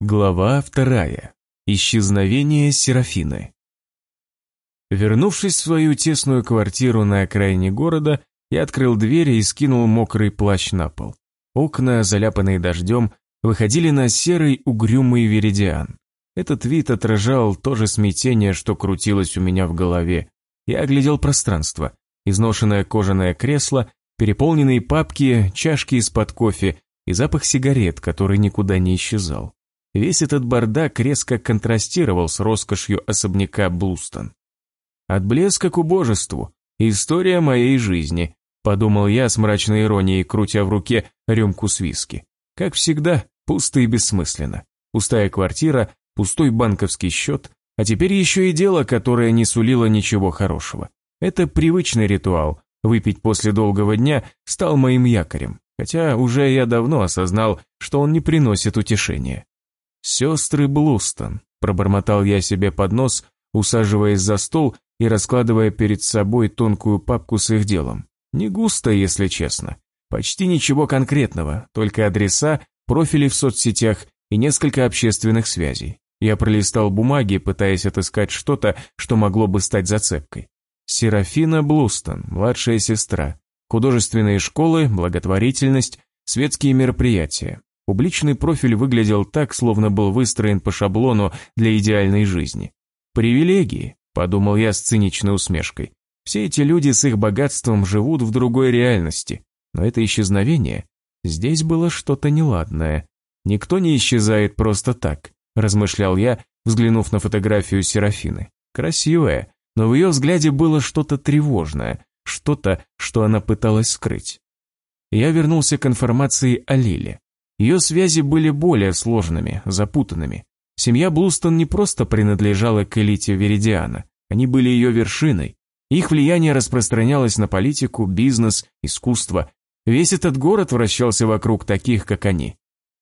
Глава 2. Исчезновение Серафины. Вернувшись в свою тесную квартиру на окраине города, я открыл дверь и скинул мокрый плащ на пол. Окна, заляпанные дождем, выходили на серый угрюмый Веридиан. Этот вид отражал то же смятение, что крутилось у меня в голове. Я оглядел пространство, изношенное кожаное кресло, переполненные папки, чашки из-под кофе и запах сигарет, который никуда не исчезал. Весь этот бардак резко контрастировал с роскошью особняка Блустон. «От блеска к убожеству. История моей жизни», – подумал я с мрачной иронией, крутя в руке рюмку с виски. Как всегда, пусто и бессмысленно. Пустая квартира, пустой банковский счет, а теперь еще и дело, которое не сулило ничего хорошего. Это привычный ритуал. Выпить после долгого дня стал моим якорем, хотя уже я давно осознал, что он не приносит утешения. «Сестры Блустон», – пробормотал я себе под нос, усаживаясь за стол и раскладывая перед собой тонкую папку с их делом. Не густо, если честно. Почти ничего конкретного, только адреса, профили в соцсетях и несколько общественных связей. Я пролистал бумаги, пытаясь отыскать что-то, что могло бы стать зацепкой. Серафина Блустон, младшая сестра. Художественные школы, благотворительность, светские мероприятия. Публичный профиль выглядел так, словно был выстроен по шаблону для идеальной жизни. «Привилегии», – подумал я с циничной усмешкой. «Все эти люди с их богатством живут в другой реальности, но это исчезновение, здесь было что-то неладное. Никто не исчезает просто так», – размышлял я, взглянув на фотографию Серафины. Красивая, но в ее взгляде было что-то тревожное, что-то, что она пыталась скрыть. Я вернулся к информации о Лиле. Ее связи были более сложными, запутанными. Семья Блустон не просто принадлежала к элите Веридиана, они были ее вершиной. Их влияние распространялось на политику, бизнес, искусство. Весь этот город вращался вокруг таких, как они.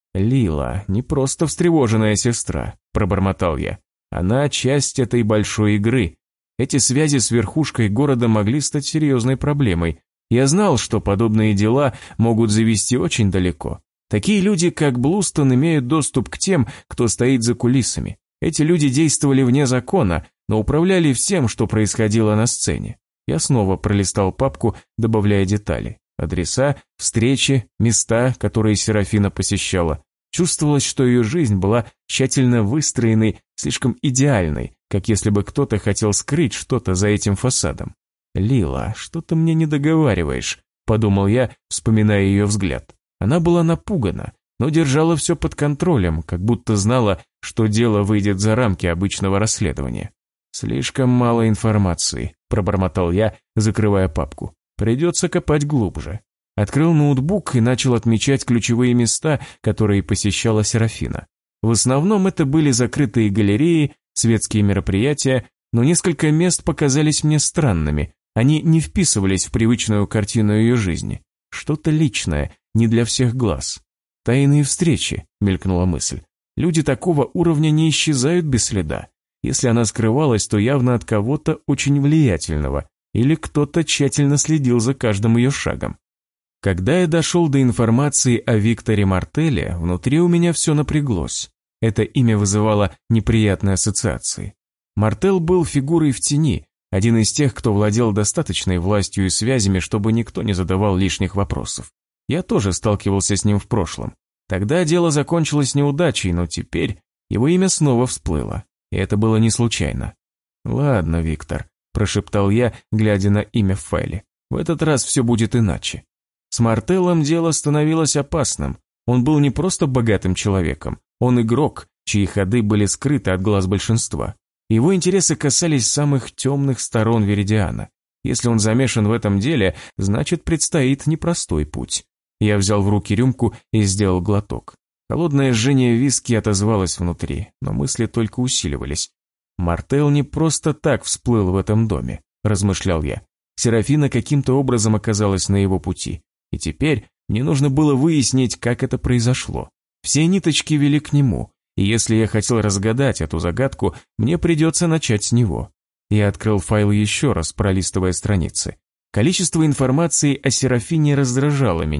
«Лила, не просто встревоженная сестра», – пробормотал я. «Она часть этой большой игры. Эти связи с верхушкой города могли стать серьезной проблемой. Я знал, что подобные дела могут завести очень далеко. Такие люди, как Блустон, имеют доступ к тем, кто стоит за кулисами. Эти люди действовали вне закона, но управляли всем, что происходило на сцене. Я снова пролистал папку, добавляя детали. Адреса, встречи, места, которые Серафина посещала. Чувствовалось, что ее жизнь была тщательно выстроенной, слишком идеальной, как если бы кто-то хотел скрыть что-то за этим фасадом. «Лила, что ты мне не договариваешь?» – подумал я, вспоминая ее взгляд. Она была напугана, но держала все под контролем, как будто знала, что дело выйдет за рамки обычного расследования. «Слишком мало информации», – пробормотал я, закрывая папку. «Придется копать глубже». Открыл ноутбук и начал отмечать ключевые места, которые посещала Серафина. В основном это были закрытые галереи, светские мероприятия, но несколько мест показались мне странными. Они не вписывались в привычную картину ее жизни. Что-то личное, не для всех глаз. «Тайные встречи», — мелькнула мысль. «Люди такого уровня не исчезают без следа. Если она скрывалась, то явно от кого-то очень влиятельного, или кто-то тщательно следил за каждым ее шагом». Когда я дошел до информации о Викторе Мартелле, внутри у меня все напряглось. Это имя вызывало неприятные ассоциации. Мартелл был фигурой в тени, один из тех, кто владел достаточной властью и связями, чтобы никто не задавал лишних вопросов. Я тоже сталкивался с ним в прошлом. Тогда дело закончилось неудачей, но теперь его имя снова всплыло. И это было не случайно. «Ладно, Виктор», – прошептал я, глядя на имя в файле. «В этот раз все будет иначе». С Мартеллом дело становилось опасным. Он был не просто богатым человеком, он игрок, чьи ходы были скрыты от глаз большинства. Его интересы касались самых темных сторон Веридиана. Если он замешан в этом деле, значит, предстоит непростой путь. Я взял в руки рюмку и сделал глоток. Холодное жжение виски отозвалось внутри, но мысли только усиливались. «Мартелл не просто так всплыл в этом доме», – размышлял я. Серафина каким-то образом оказалась на его пути. И теперь мне нужно было выяснить, как это произошло. Все ниточки вели к нему, и если я хотел разгадать эту загадку, мне придется начать с него. Я открыл файл еще раз, пролистывая страницы. Количество информации о Серафине раздражало меня.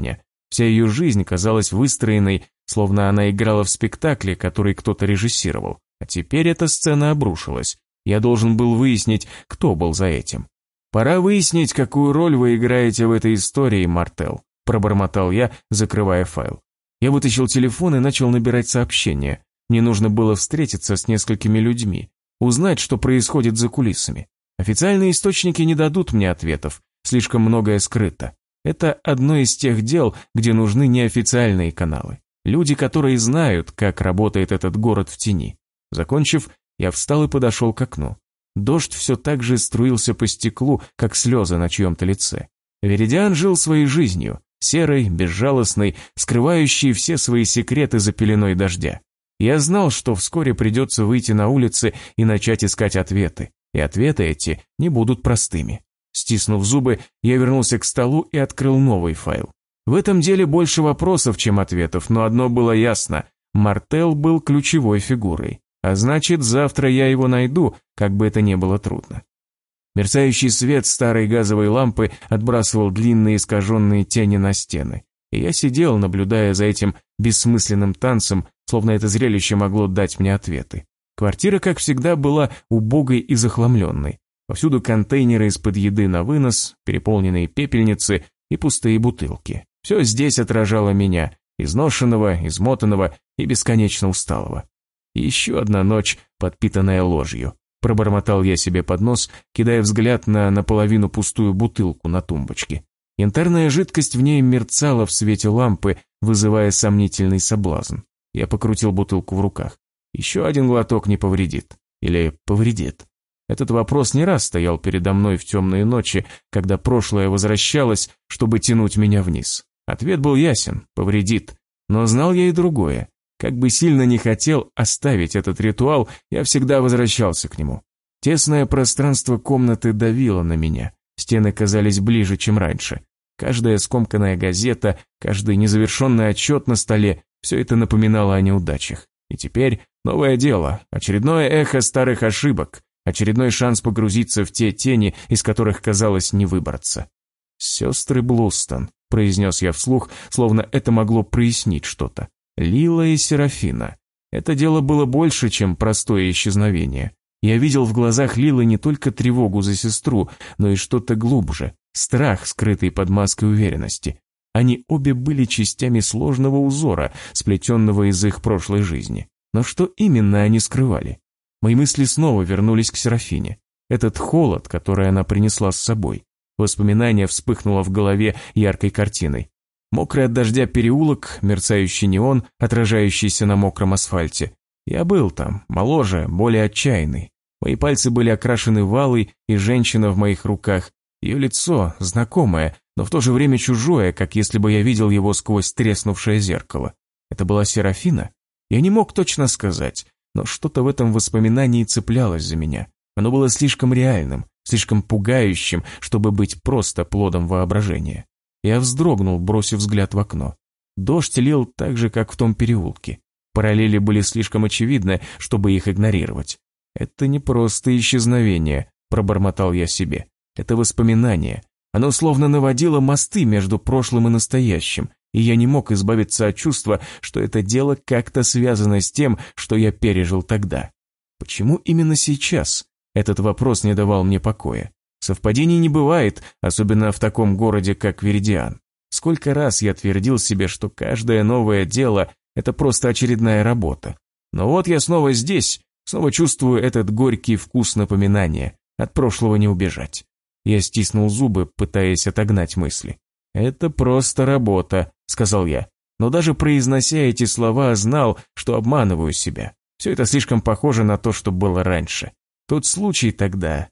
Вся ее жизнь казалась выстроенной, словно она играла в спектакле, который кто-то режиссировал. А теперь эта сцена обрушилась. Я должен был выяснить, кто был за этим. «Пора выяснить, какую роль вы играете в этой истории, Мартел», пробормотал я, закрывая файл. Я вытащил телефон и начал набирать сообщения. Мне нужно было встретиться с несколькими людьми, узнать, что происходит за кулисами. Официальные источники не дадут мне ответов, слишком многое скрыто. Это одно из тех дел, где нужны неофициальные каналы. Люди, которые знают, как работает этот город в тени. Закончив, я встал и подошел к окну. Дождь все так же струился по стеклу, как слезы на чьем-то лице. Веридиан жил своей жизнью, серой, безжалостной, скрывающей все свои секреты за пеленой дождя. Я знал, что вскоре придется выйти на улицы и начать искать ответы. И ответы эти не будут простыми. Стиснув зубы, я вернулся к столу и открыл новый файл. В этом деле больше вопросов, чем ответов, но одно было ясно. Мартел был ключевой фигурой. А значит, завтра я его найду, как бы это ни было трудно. Мерцающий свет старой газовой лампы отбрасывал длинные искаженные тени на стены. И я сидел, наблюдая за этим бессмысленным танцем, словно это зрелище могло дать мне ответы. Квартира, как всегда, была убогой и захламленной. Повсюду контейнеры из-под еды на вынос, переполненные пепельницы и пустые бутылки. Все здесь отражало меня, изношенного, измотанного и бесконечно усталого. И еще одна ночь, подпитанная ложью. Пробормотал я себе под нос, кидая взгляд на наполовину пустую бутылку на тумбочке. Янтарная жидкость в ней мерцала в свете лампы, вызывая сомнительный соблазн. Я покрутил бутылку в руках. Еще один глоток не повредит. Или повредит. Этот вопрос не раз стоял передо мной в темные ночи, когда прошлое возвращалось, чтобы тянуть меня вниз. Ответ был ясен – повредит. Но знал я и другое. Как бы сильно не хотел оставить этот ритуал, я всегда возвращался к нему. Тесное пространство комнаты давило на меня. Стены казались ближе, чем раньше. Каждая скомканная газета, каждый незавершенный отчет на столе – все это напоминало о неудачах. И теперь новое дело, очередное эхо старых ошибок, очередной шанс погрузиться в те тени, из которых, казалось, не выбраться. «Сестры Блустон», – произнес я вслух, словно это могло прояснить что-то. Лила и Серафина. Это дело было больше, чем простое исчезновение. Я видел в глазах Лилы не только тревогу за сестру, но и что-то глубже, страх, скрытый под маской уверенности. Они обе были частями сложного узора, сплетенного из их прошлой жизни. Но что именно они скрывали? Мои мысли снова вернулись к Серафине. Этот холод, который она принесла с собой. Воспоминание вспыхнуло в голове яркой картиной. Мокрый от дождя переулок, мерцающий неон, отражающийся на мокром асфальте. Я был там, моложе, более отчаянный. Мои пальцы были окрашены валой, и женщина в моих руках. Ее лицо знакомое, но в то же время чужое, как если бы я видел его сквозь треснувшее зеркало. Это была Серафина? Я не мог точно сказать, но что-то в этом воспоминании цеплялось за меня. Оно было слишком реальным, слишком пугающим, чтобы быть просто плодом воображения. Я вздрогнул, бросив взгляд в окно. Дождь лил так же, как в том переулке. Параллели были слишком очевидны, чтобы их игнорировать. «Это не просто исчезновение», – пробормотал я себе. «Это воспоминание. Оно словно наводило мосты между прошлым и настоящим, и я не мог избавиться от чувства, что это дело как-то связано с тем, что я пережил тогда. Почему именно сейчас?» Этот вопрос не давал мне покоя. Совпадений не бывает, особенно в таком городе, как Веридиан. Сколько раз я твердил себе, что каждое новое дело – это просто очередная работа. Но вот я снова здесь, снова чувствую этот горький вкус напоминания. От прошлого не убежать. Я стиснул зубы, пытаясь отогнать мысли. «Это просто работа», – сказал я. Но даже произнося эти слова, знал, что обманываю себя. Все это слишком похоже на то, что было раньше. Тот случай тогда...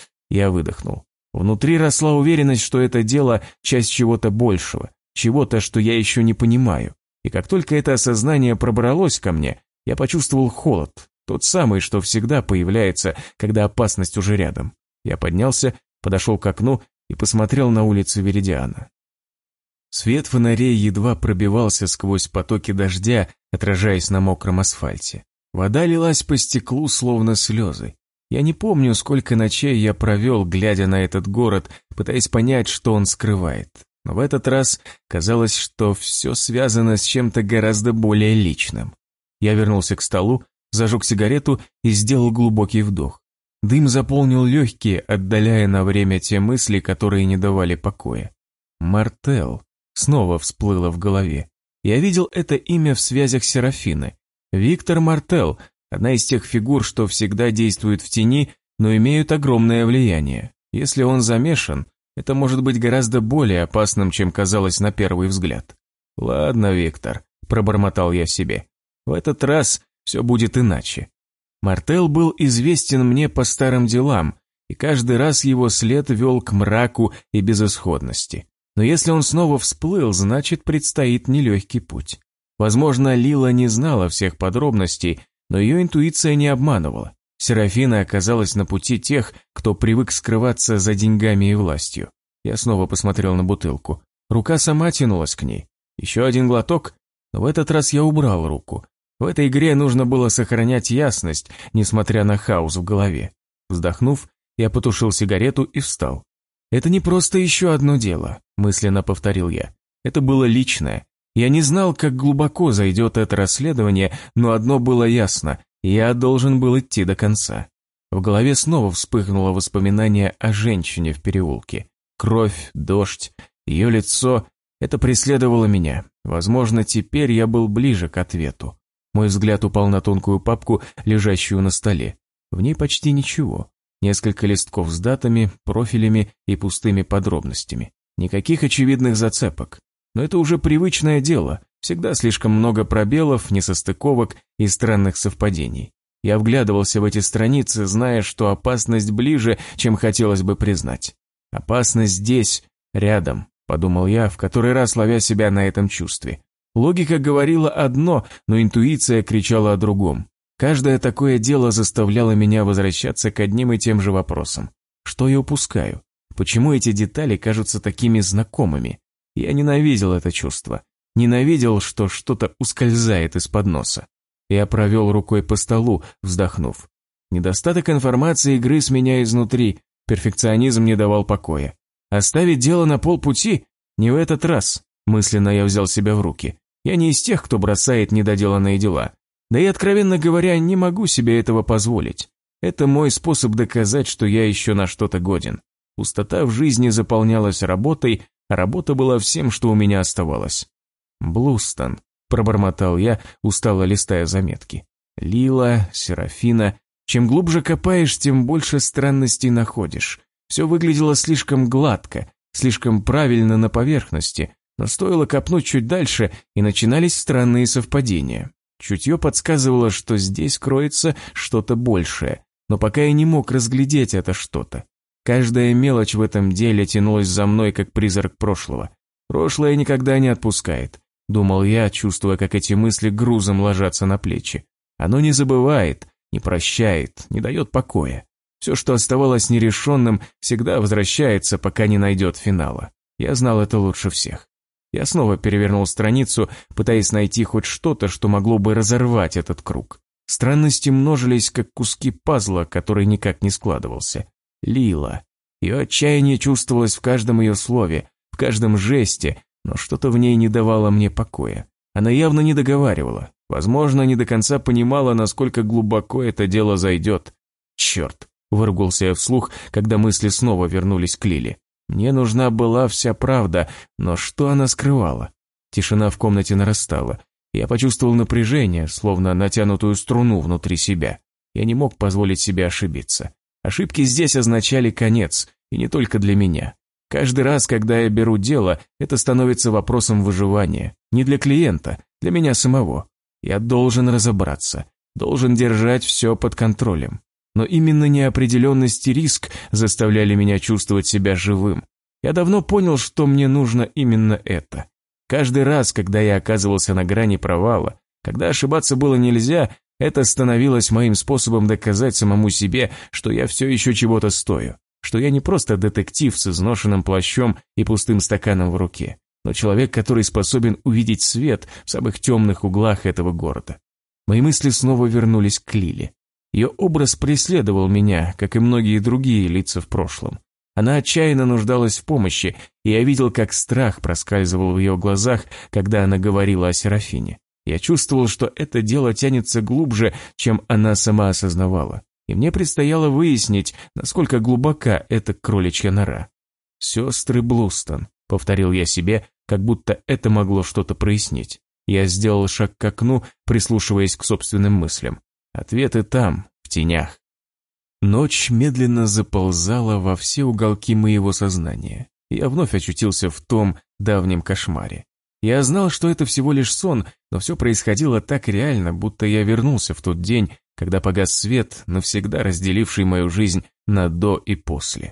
Я выдохнул. Внутри росла уверенность, что это дело – часть чего-то большего, чего-то, что я еще не понимаю. И как только это осознание пробралось ко мне, я почувствовал холод, тот самый, что всегда появляется, когда опасность уже рядом. Я поднялся, подошел к окну и посмотрел на улицы Веридиана. Свет фонарей едва пробивался сквозь потоки дождя, отражаясь на мокром асфальте. Вода лилась по стеклу, словно слезы. Я не помню, сколько ночей я провел, глядя на этот город, пытаясь понять, что он скрывает. но в этот раз казалось, что все связано с чем-то гораздо более личным. Я вернулся к столу, зажег сигарету и сделал глубокий вдох. Дым заполнил легкие, отдаляя на время те мысли, которые не давали покоя. Мартел снова всплыло в голове. Я видел это имя в связях Серафины. Виктор Мартел – одна из тех фигур, что всегда действуют в тени, но имеют огромное влияние. Если он замешан, это может быть гораздо более опасным, чем казалось на первый взгляд. «Ладно, Виктор», – пробормотал я себе, – «в этот раз все будет иначе». Мартел был известен мне по старым делам, и каждый раз его след вел к мраку и безысходности. Но если он снова всплыл, значит, предстоит нелегкий путь. Возможно, Лила не знала всех подробностей, но ее интуиция не обманывала. Серафина оказалась на пути тех, кто привык скрываться за деньгами и властью. Я снова посмотрел на бутылку. Рука сама тянулась к ней. Еще один глоток, но в этот раз я убрал руку. В этой игре нужно было сохранять ясность, несмотря на хаос в голове. Вздохнув, я потушил сигарету и встал. «Это не просто еще одно дело», – мысленно повторил я. «Это было личное. Я не знал, как глубоко зайдет это расследование, но одно было ясно – я должен был идти до конца». В голове снова вспыхнуло воспоминание о женщине в переулке. Кровь, дождь, ее лицо – это преследовало меня. Возможно, теперь я был ближе к ответу. Мой взгляд упал на тонкую папку, лежащую на столе. В ней почти ничего. Несколько листков с датами, профилями и пустыми подробностями. Никаких очевидных зацепок. Но это уже привычное дело. Всегда слишком много пробелов, несостыковок и странных совпадений. Я вглядывался в эти страницы, зная, что опасность ближе, чем хотелось бы признать. «Опасность здесь, рядом», – подумал я, в который раз ловя себя на этом чувстве. Логика говорила одно, но интуиция кричала о другом. Каждое такое дело заставляло меня возвращаться к одним и тем же вопросам. Что я упускаю? Почему эти детали кажутся такими знакомыми? Я ненавидел это чувство. Ненавидел, что что-то ускользает из-под носа. Я провел рукой по столу, вздохнув. Недостаток информации грыз меня изнутри, перфекционизм не давал покоя. Оставить дело на полпути? Не в этот раз. Мысленно я взял себя в руки. Я не из тех, кто бросает недоделанные дела. Да и, откровенно говоря, не могу себе этого позволить. Это мой способ доказать, что я еще на что-то годен. Пустота в жизни заполнялась работой, а работа была всем, что у меня оставалось. «Блустон», – пробормотал я, устало листая заметки. «Лила, Серафина. Чем глубже копаешь, тем больше странностей находишь. Все выглядело слишком гладко, слишком правильно на поверхности, но стоило копнуть чуть дальше, и начинались странные совпадения. Чутье подсказывало, что здесь кроется что-то большее, но пока я не мог разглядеть это что-то. Каждая мелочь в этом деле тянулась за мной, как призрак прошлого. Прошлое никогда не отпускает, думал я, чувствуя, как эти мысли грузом ложатся на плечи. Оно не забывает, не прощает, не дает покоя. Все, что оставалось нерешенным, всегда возвращается, пока не найдет финала. Я знал это лучше всех. Я снова перевернул страницу, пытаясь найти хоть что-то, что могло бы разорвать этот круг. Странности множились, как куски пазла, который никак не складывался. Лила. Ее отчаяние чувствовалось в каждом ее слове, в каждом жесте, но что-то в ней не давало мне покоя. Она явно не договаривала. Возможно, не до конца понимала, насколько глубоко это дело зайдет. «Черт!» – выругался я вслух, когда мысли снова вернулись к Лиле. Мне нужна была вся правда, но что она скрывала? Тишина в комнате нарастала. Я почувствовал напряжение, словно натянутую струну внутри себя. Я не мог позволить себе ошибиться. Ошибки здесь означали конец, и не только для меня. Каждый раз, когда я беру дело, это становится вопросом выживания. Не для клиента, для меня самого. Я должен разобраться, должен держать все под контролем. Но именно неопределенность и риск заставляли меня чувствовать себя живым. Я давно понял, что мне нужно именно это. Каждый раз, когда я оказывался на грани провала, когда ошибаться было нельзя, это становилось моим способом доказать самому себе, что я все еще чего-то стою, что я не просто детектив с изношенным плащом и пустым стаканом в руке, но человек, который способен увидеть свет в самых темных углах этого города. Мои мысли снова вернулись к Лиле. Ее образ преследовал меня, как и многие другие лица в прошлом. Она отчаянно нуждалась в помощи, и я видел, как страх проскальзывал в ее глазах, когда она говорила о Серафине. Я чувствовал, что это дело тянется глубже, чем она сама осознавала, и мне предстояло выяснить, насколько глубока эта кроличья нора. «Сестры Блустон», — повторил я себе, как будто это могло что-то прояснить. Я сделал шаг к окну, прислушиваясь к собственным мыслям. Ответы там, в тенях. Ночь медленно заползала во все уголки моего сознания. Я вновь очутился в том давнем кошмаре. Я знал, что это всего лишь сон, но все происходило так реально, будто я вернулся в тот день, когда погас свет, навсегда разделивший мою жизнь на до и после.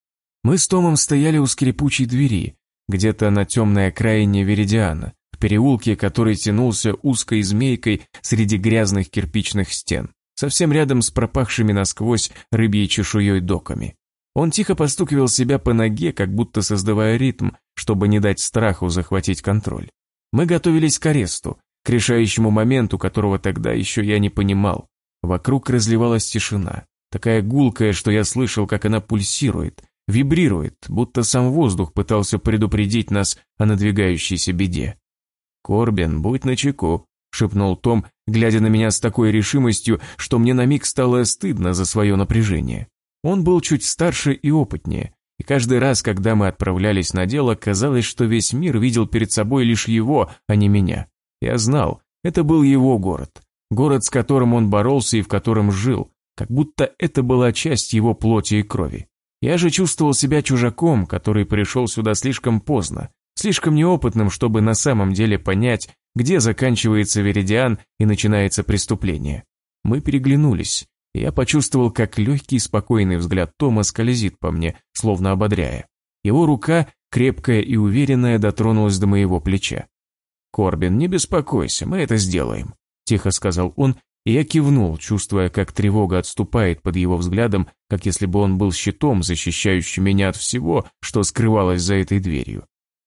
Мы с Томом стояли у скрипучей двери, где-то на темной окраине Веридиана, в переулке, который тянулся узкой змейкой среди грязных кирпичных стен, совсем рядом с пропахшими насквозь рыбьей чешуей доками. Он тихо постукивал себя по ноге, как будто создавая ритм, чтобы не дать страху захватить контроль. Мы готовились к аресту, к решающему моменту, которого тогда еще я не понимал. Вокруг разливалась тишина, такая гулкая, что я слышал, как она пульсирует, вибрирует, будто сам воздух пытался предупредить нас о надвигающейся беде. «Корбин, будь начеку», — шепнул Том, глядя на меня с такой решимостью, что мне на миг стало стыдно за свое напряжение. Он был чуть старше и опытнее, и каждый раз, когда мы отправлялись на дело, казалось, что весь мир видел перед собой лишь его, а не меня. Я знал, это был его город, город, с которым он боролся и в котором жил, как будто это была часть его плоти и крови. Я же чувствовал себя чужаком, который пришел сюда слишком поздно, слишком неопытным, чтобы на самом деле понять, где заканчивается Веридиан и начинается преступление. Мы переглянулись, и я почувствовал, как легкий спокойный взгляд Тома скользит по мне, словно ободряя. Его рука, крепкая и уверенная, дотронулась до моего плеча. «Корбин, не беспокойся, мы это сделаем», – тихо сказал он, и я кивнул, чувствуя, как тревога отступает под его взглядом, как если бы он был щитом, защищающим меня от всего, что скрывалось за этой дверью.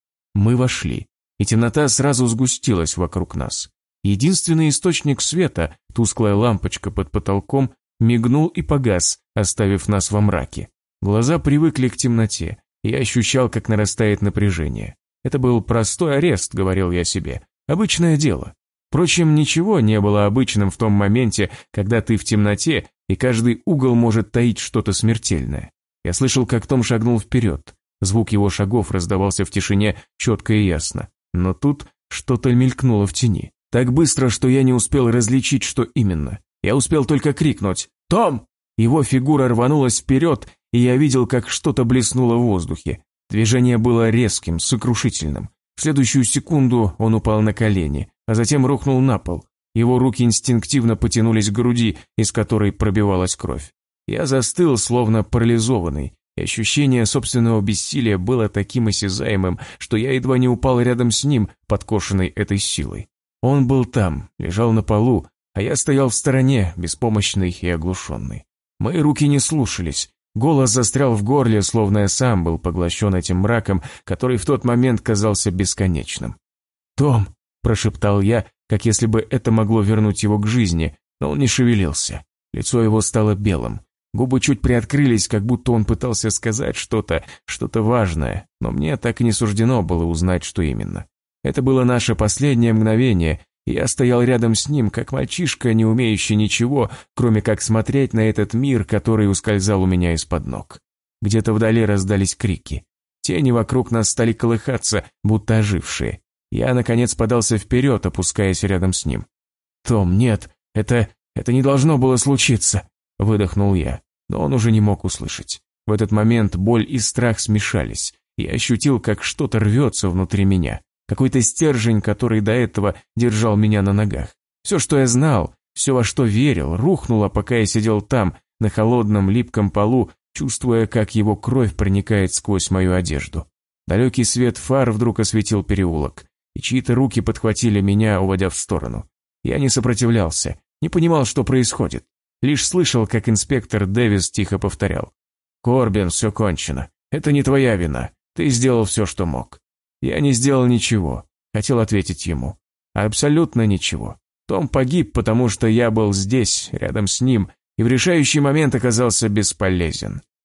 Мы вошли, и темнота сразу сгустилась вокруг нас. Единственный источник света, тусклая лампочка под потолком, мигнул и погас, оставив нас во мраке. Глаза привыкли к темноте, и я ощущал, как нарастает напряжение. Это был простой арест, говорил я себе, обычное дело. Впрочем, ничего не было обычным в том моменте, когда ты в темноте, и каждый угол может таить что-то смертельное. Я слышал, как Том шагнул вперед. Звук его шагов раздавался в тишине четко и ясно. Но тут что-то мелькнуло в тени. Так быстро, что я не успел различить, что именно. Я успел только крикнуть «Том!». Его фигура рванулась вперед, и я видел, как что-то блеснуло в воздухе. Движение было резким, сокрушительным. В следующую секунду он упал на колени, а затем рухнул на пол. Его руки инстинктивно потянулись к груди, из которой пробивалась кровь. Я застыл, словно парализованный, и ощущение собственного бессилия было таким осязаемым, что я едва не упал рядом с ним, подкошенный этой силой. Он был там, лежал на полу, а я стоял в стороне, беспомощный и оглушенный. Мои руки не слушались. Голос застрял в горле, словно я сам был поглощен этим мраком, который в тот момент казался бесконечным. «Том!» – прошептал я, как если бы это могло вернуть его к жизни, но он не шевелился. Лицо его стало белым. Губы чуть приоткрылись, как будто он пытался сказать что-то важное, но мне так и не суждено было узнать, что именно. Это было наше последнее мгновение, и я стоял рядом с ним, как мальчишка, не умеющий ничего, кроме как смотреть на этот мир, который ускользал у меня из-под ног. Где-то вдали раздались крики. Тени вокруг нас стали колыхаться, будто ожившие. Я, наконец, подался вперед, опускаясь рядом с ним. «Том, нет, это не должно было случиться», — выдохнул я, но он уже не мог услышать. В этот момент боль и страх смешались, и я ощутил, как что-то рвется внутри меня. Какой-то стержень, который до этого держал меня на ногах. Все, что я знал, все, во что верил, рухнуло, пока я сидел там, на холодном липком полу, чувствуя, как его кровь проникает сквозь мою одежду. Далекий свет фар вдруг осветил переулок, и чьи-то руки подхватили меня, уводя в сторону. Я не сопротивлялся, не понимал, что происходит. Лишь слышал, как инспектор Дэвис тихо повторял: «Корбин, все кончено. Это не твоя вина. Ты сделал все, что мог». Я не сделал ничего, хотел ответить ему. Абсолютно ничего. Том погиб, потому что я был здесь, рядом с ним, и в решающий момент оказался бесполезен.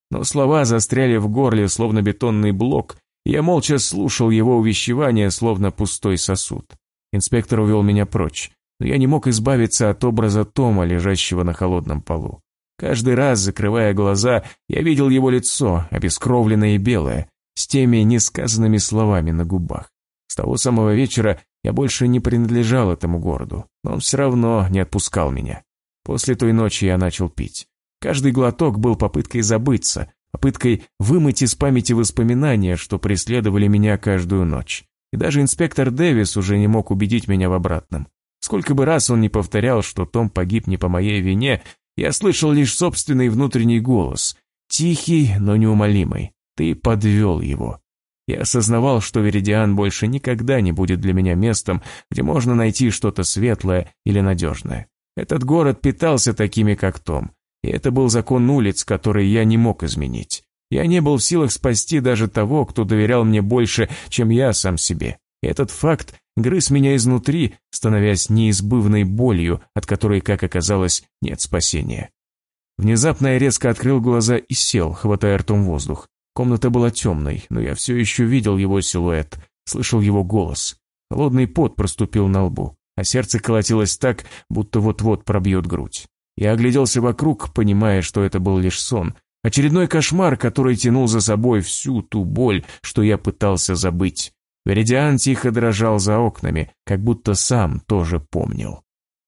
Но слова застряли в горле, словно бетонный блок, и я молча слушал его увещевания, словно пустой сосуд. Инспектор увел меня прочь, но я не мог избавиться от образа Тома, лежащего на холодном полу. Каждый раз, закрывая глаза, я видел его лицо, обескровленное и белое, с теми несказанными словами на губах. С того самого вечера я больше не принадлежал этому городу, но он все равно не отпускал меня. После той ночи я начал пить. Каждый глоток был попыткой забыться, попыткой вымыть из памяти воспоминания, что преследовали меня каждую ночь. И даже инспектор Дэвис уже не мог убедить меня в обратном. Сколько бы раз он ни повторял, что Том погиб не по моей вине, я слышал лишь собственный внутренний голос, тихий, но неумолимый. Ты подвел его. Я осознавал, что Веридиан больше никогда не будет для меня местом, где можно найти что-то светлое или надежное. Этот город питался такими, как Том, и это был закон улиц, который я не мог изменить. Я не был в силах спасти даже того, кто доверял мне больше, чем я сам себе. И этот факт грыз меня изнутри, становясь неизбывной болью, от которой, как оказалось, нет спасения. Внезапно я резко открыл глаза и сел, хватая ртом воздух. Комната была темной, но я все еще видел его силуэт, слышал его голос. Холодный пот проступил на лбу, а сердце колотилось так, будто вот-вот пробьет грудь. Я огляделся вокруг, понимая, что это был лишь сон, очередной кошмар, который тянул за собой всю ту боль, что я пытался забыть. Веридиан тихо дрожал за окнами, как будто сам тоже помнил.